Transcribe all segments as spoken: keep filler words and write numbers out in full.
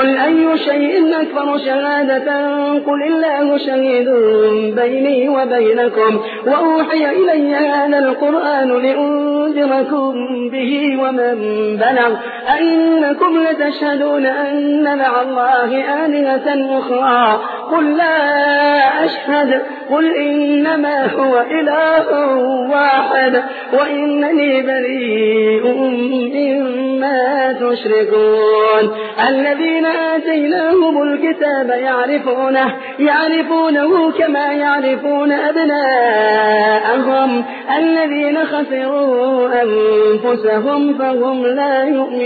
قل أي شيء أكبر شهادة قل الله شهيد بيني وبينكم وأوحي إلي هذا القرآن لأنذركم به ومن بلغ أئنكم لتشهدون أن مع الله آلهة أخرى قل لا أشهد قل إنما هو إله واحد وإنني بريء مما تشركون الذين آتيناهم الكتاب يعرفونه يعرفونه كما يعرفون أبناءهم الذين خسروا أنفسهم فهم لا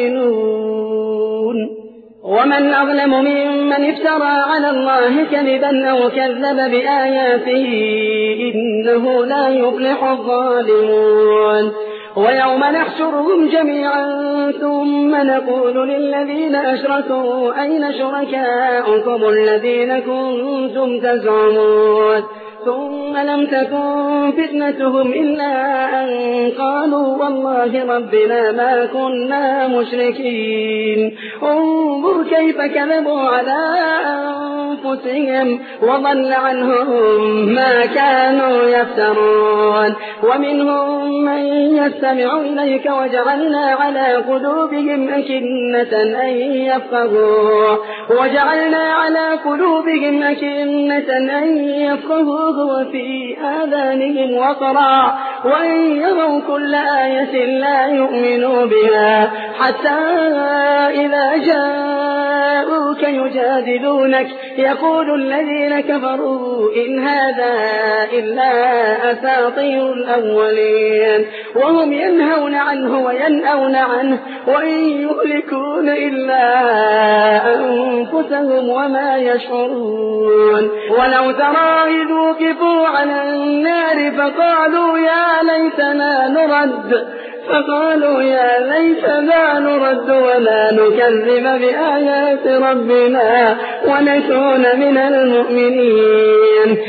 يؤمنون ومن أظلم ممن افترى على الله كذبا أو كذب بآياته إنه لا يفلح الظالمون ويوم نحشرهم جميعا ثم نقول للذين أشركوا أين شركاؤكم الذين كنتم تزعمون ثم لم تكن فتنتهم إلا أن قالوا والله ربنا ما كنا مشركين انظر كيف كذبوا على أنفسهم وضل عنهم ما كانوا يفترون ومنهم من يستمع إليك وجعلنا على قلوبهم أكنة أن يفقهوا وجعلنا على قلوبهم أكنة أن يفقهوا وفي آذانهم وقرا وإن يروا كل آية لا يؤمنوا بها حتى إذا جاءوك يجادلونك يقول الذين كفروا إن هذا إلا أساطير الأولين وهم ينهون عنه وينأون عنه وإن يهلكون إلا أنفسهم وما يشعرون ولو ترى إذ وقفوا على النار فقالوا يا ليتنا نرد فقالوا يا ليتنا نرد ولا نكذب بآيات ربنا ونكون من المؤمنين